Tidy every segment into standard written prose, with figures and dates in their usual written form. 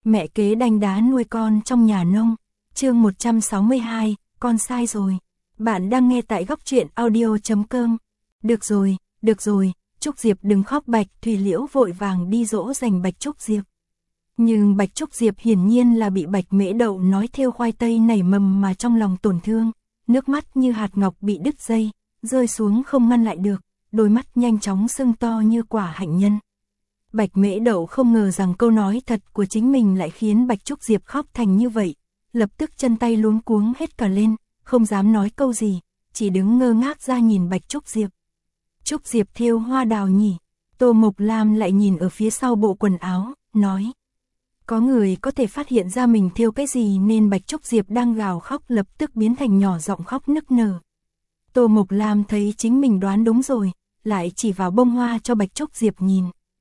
Mẹ kế đanh đá nuôi con trong nhà nông. Chương 162, con sai rồi. Bạn đang nghe tại góc truyện audio.com. Được rồi, Trúc Diệp đừng khóc. Bạch Thủy Liễu vội vàng đi dỗ dành Bạch Trúc Diệp. Nhưng Bạch Trúc Diệp hiển nhiên là bị Bạch Mễ Đậu nói thêu khoai tây nảy mầm mà trong lòng tổn thương, nước mắt như hạt ngọc bị đứt dây, rơi xuống không ngăn lại được, đôi mắt nhanh chóng sưng to như quả hạnh nhân. Bạch Mễ Đậu không ngờ rằng câu nói thật của chính mình lại khiến Bạch Trúc Diệp khóc thành như vậy, lập tức chân tay luống cuống hết cả lên, không dám nói câu gì, chỉ đứng ngơ ngác ra nhìn Bạch Trúc Diệp. Trúc Diệp thêu hoa đào nhỉ? Tô Mộc Lam lại nhìn ở phía sau bộ quần áo, nói. Có người có thể phát hiện ra mình thêu cái gì nên Bạch Trúc Diệp đang gào khóc lập tức biến thành nhỏ giọng khóc nức nở. Tô Mộc Lam thấy chính mình đoán đúng rồi, lại chỉ vào bông hoa cho Bạch Trúc Diệp nhìn.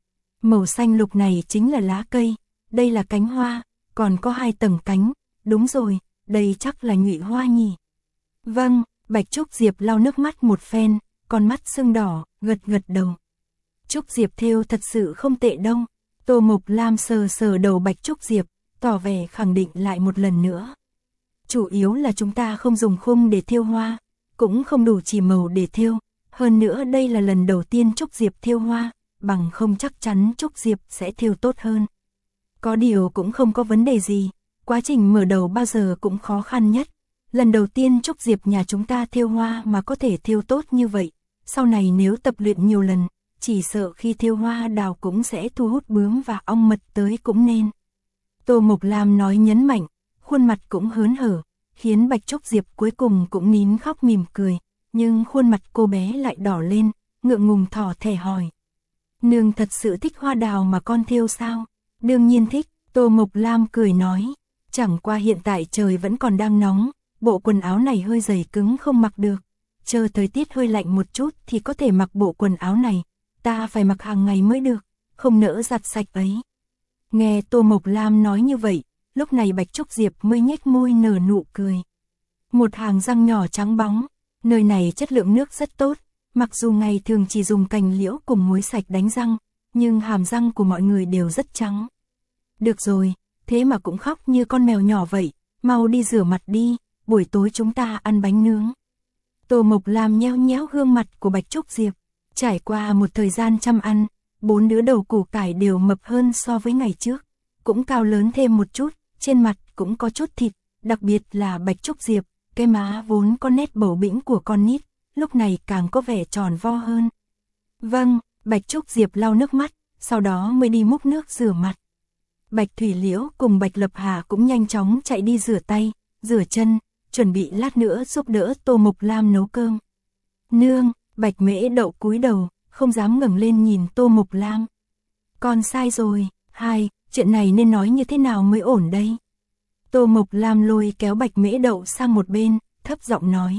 Màu xanh lục này chính là lá cây, đây là cánh hoa, còn có 2 tầng cánh, đúng rồi, đây chắc là nhụy hoa nhỉ. Vâng, Bạch Trúc Diệp lau nước mắt một phen, con mắt sưng đỏ, gật đầu. Trúc Diệp thêu thật sự không tệ đâu. Tô Mộc Lam sờ đầu Bạch Trúc Diệp, tỏ vẻ khẳng định lại một lần nữa. Chủ yếu là chúng ta không dùng khung để thêu hoa, cũng không đủ chỉ màu để thêu, hơn nữa đây là lần đầu tiên Trúc Diệp thêu hoa, bằng không chắc chắn Trúc Diệp sẽ thêu tốt hơn. Có điều cũng không có vấn đề gì, quá trình mở đầu bao giờ cũng khó khăn nhất. Lần đầu tiên Trúc Diệp nhà chúng ta thêu hoa mà có thể thêu tốt như vậy, sau này nếu tập luyện nhiều lần, chỉ sợ khi thêu hoa đào cũng sẽ thu hút bướm và ong mật tới cũng nên. Tô Mộc Lam nói nhấn mạnh, khuôn mặt cũng hớn hở, khiến Bạch Trúc Diệp cuối cùng cũng nín khóc mỉm cười, nhưng khuôn mặt cô bé lại đỏ lên, ngượng ngùng thỏ thẻ hỏi. Nương thật sự thích hoa đào mà con thêu sao? Đương nhiên thích, Tô Mộc Lam cười nói, chẳng qua hiện tại trời vẫn còn đang nóng, bộ quần áo này hơi dày cứng không mặc được, chờ thời tiết hơi lạnh một chút thì có thể mặc bộ quần áo này. Ta phải mặc hàng ngày mới được, không nỡ giặt sạch ấy. Nghe Tô Mộc Lam nói như vậy, lúc này Bạch Trúc Diệp mới nhếch môi nở nụ cười. Một hàng răng nhỏ trắng bóng, nơi này chất lượng nước rất tốt, mặc dù ngày thường chỉ dùng cành liễu cùng muối sạch đánh răng, nhưng hàm răng của mọi người đều rất trắng. Được rồi, thế mà cũng khóc như con mèo nhỏ vậy, mau đi rửa mặt đi, buổi tối chúng ta ăn bánh nướng. Tô Mộc Lam nhéo nhéo gương mặt của Bạch Trúc Diệp. Trải qua một thời gian chăm ăn, 4 đứa đầu củ cải đều mập hơn so với ngày trước, cũng cao lớn thêm một chút, trên mặt cũng có chút thịt, đặc biệt là Bạch Trúc Diệp, cái má vốn có nét bầu bĩnh của con nít, lúc này càng có vẻ tròn vo hơn. Vâng, Bạch Trúc Diệp lau nước mắt, sau đó mới đi múc nước rửa mặt. Bạch Thủy Liễu cùng Bạch Lập Hà cũng nhanh chóng chạy đi rửa tay, rửa chân, chuẩn bị lát nữa giúp đỡ Tô Mộc Lam nấu cơm. Nương, Bạch Mễ Đậu cúi đầu, không dám ngẩng lên nhìn Tô Mộc Lam. Con sai rồi, chuyện này nên nói như thế nào mới ổn đây? Tô Mộc Lam lôi kéo Bạch Mễ Đậu sang một bên, thấp giọng nói.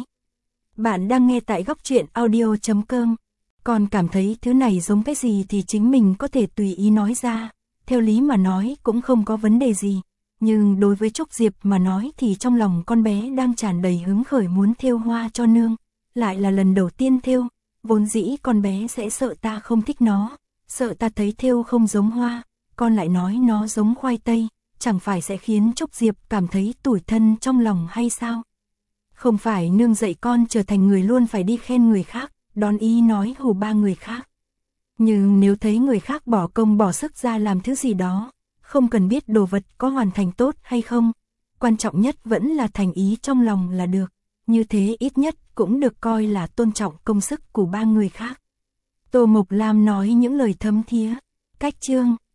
Bạn đang nghe tại góc truyện audio.com. Con cảm thấy thứ này giống cái gì thì chính mình có thể tùy ý nói ra, theo lý mà nói cũng không có vấn đề gì. Nhưng đối với Trúc Diệp mà nói thì trong lòng con bé đang tràn đầy hứng khởi muốn thêu hoa cho nương. Lại là lần đầu tiên thêu, vốn dĩ con bé sẽ sợ ta không thích nó, sợ ta thấy thêu không giống hoa, con lại nói nó giống khoai tây, chẳng phải sẽ khiến Trúc Diệp cảm thấy tủi thân trong lòng hay sao? Không phải nương dạy con trở thành người luôn phải đi khen người khác, đón ý nói hù ba người khác. Nhưng nếu thấy người khác bỏ công bỏ sức ra làm thứ gì đó, không cần biết đồ vật có hoàn thành tốt hay không, quan trọng nhất vẫn là thành ý trong lòng là được. Như thế ít nhất cũng được coi là tôn trọng công sức của ba người khác. Tô Mộc Lam nói những lời thấm thía. Cách chương